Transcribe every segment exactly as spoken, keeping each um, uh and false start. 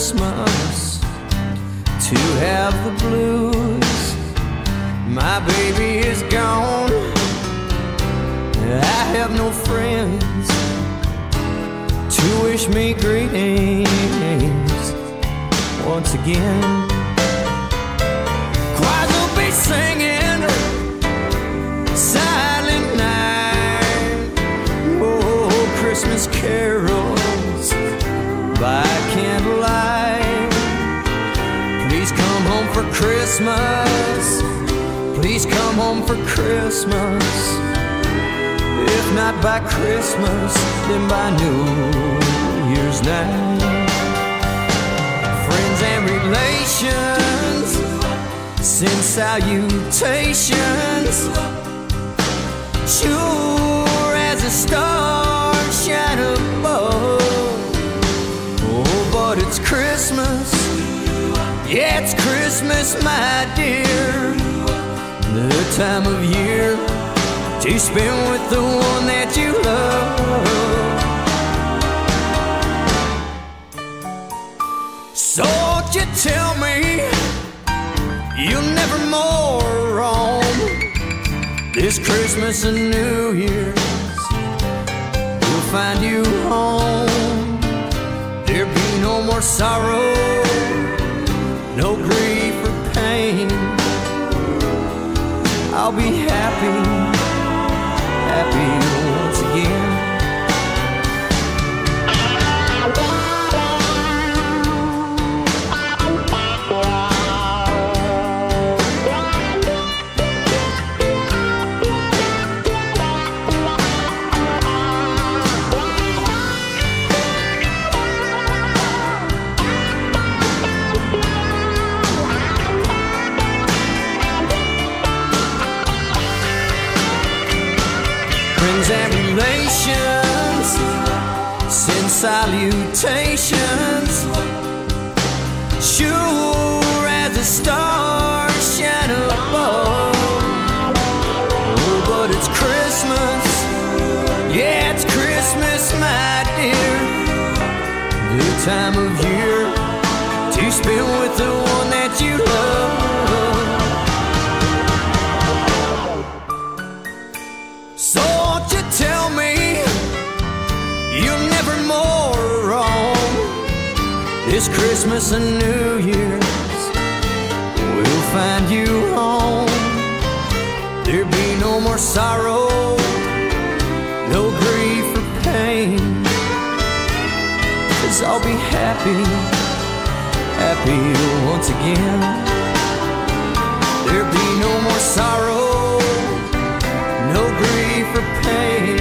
Christmas to have the blues. My baby is gone, I have no friends to wish me greetings once again. Choirs will be singing Silent Night, oh, Christmas carols by candlelight. Please come home for Christmas, please come home for Christmas. If not by Christmas, then by New Year's night. Friends and relations send salutations, sure as the stars shine above. Oh, but it's Christmas, yeah, it's Christmas, my dear. The time of year to spend with the one that you love. So won't you tell me you'll never more roam this Christmas and New Year's? We'll find you home. There'll be no more sorrow, no grief or pain. I'll be happy, happy once again. Friends and relations send salutations, sure as the stars shine above. Oh, but it's Christmas, yeah, it's Christmas, my dear. The time of year to spend with the one that you love. So won't you tell me you'll never more roam this Christmas and New Year's? We'll find you home. There'll be no more sorrow, no grief or pain. 'Cause I'll be happy, happy once again. There'll be no more sorrow, no grief or pain.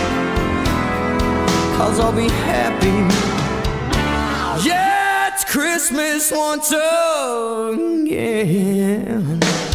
'Cause I'll be happy, yeah, it's Christmas once again.